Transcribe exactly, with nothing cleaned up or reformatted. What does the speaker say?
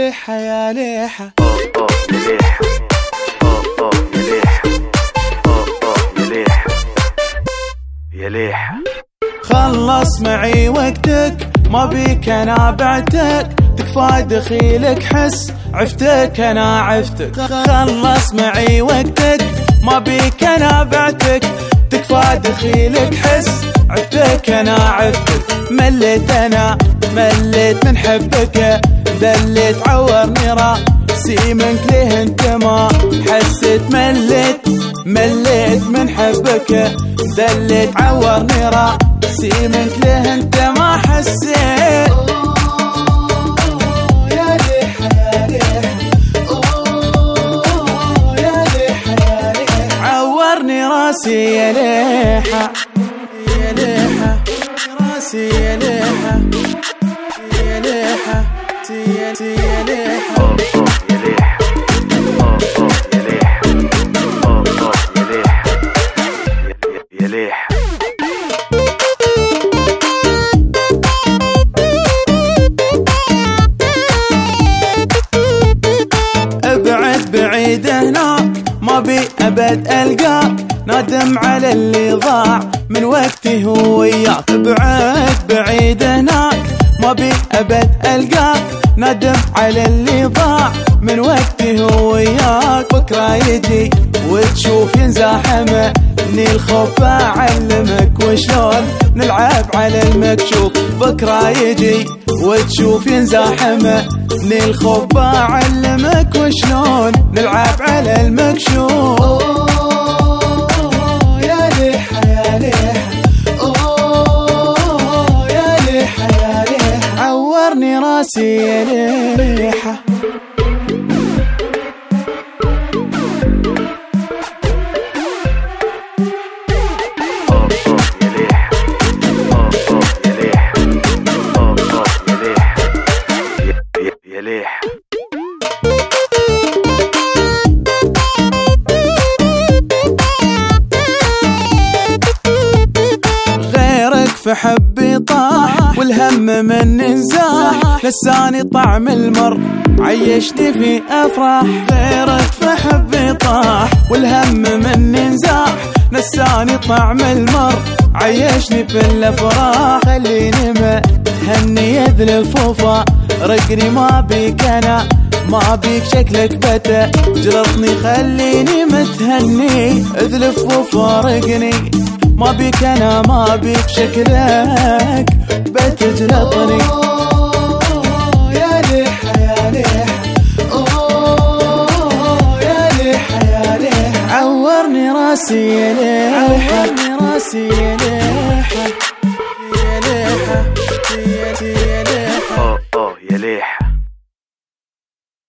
ليحة يا ليحة يا ليحة خلص معي وقتك ما بيك انا بعتك، تكفى دخيلك حس عفتك انا عفتك. خلص معي وقتك ما بيك انا بعتك، تكفى دخيلك حس عفتك انا عفتك. مليت انا مليت من حبك، دليت عورني راسي منك ليه انت ما حسيت. مليت مليت من حبك، دليت عورني راسي منك ليه انت ما حسيت. يا ليحة يا ليحة يا ليحة يا ليحة عورني راسي يا ليحة يا ليحة راسي يا ليحة يا ليحة يا ليحة يا ليحة ابعد بعيد هناك ما بي ابد القاك، نادم على اللي ضاع من وقتي هو وياك. ابعد بعيد هناك ما بي ابد القاك، ندم على اللي ضاع من وقتي هو وياك. بكره يجي وتشوف ينزاحمه اني الخوف اعلمك وشلون نلعب على المكشوف. بكره يجي وتشوف ينزاحمه اني الخوف اعلمك وشلون نلعب على المكشوف. يا ليحة يا ليحة يا ليحة يا ليحة عورني راسي يا ليحة. يا ليحة غيرك في حبي طاح والهم من نزاح، لساني طعم المر عيشني في افراح. غيرك في حبي طاح والهم من نزاح، لساني طعم المر عيشني في الافراح. خليني متهني يذلف وفارقني ما بيك انا ما بيك شكلك بتا جلطني. خليني متهني اذلف وفارقني ما بيك انا ما بيك شكلك بتجلطني. يا ليحة يا ليحة يا ليحة يا ليحة عورني راسي يا ليحة عورني راسي يا ليحة.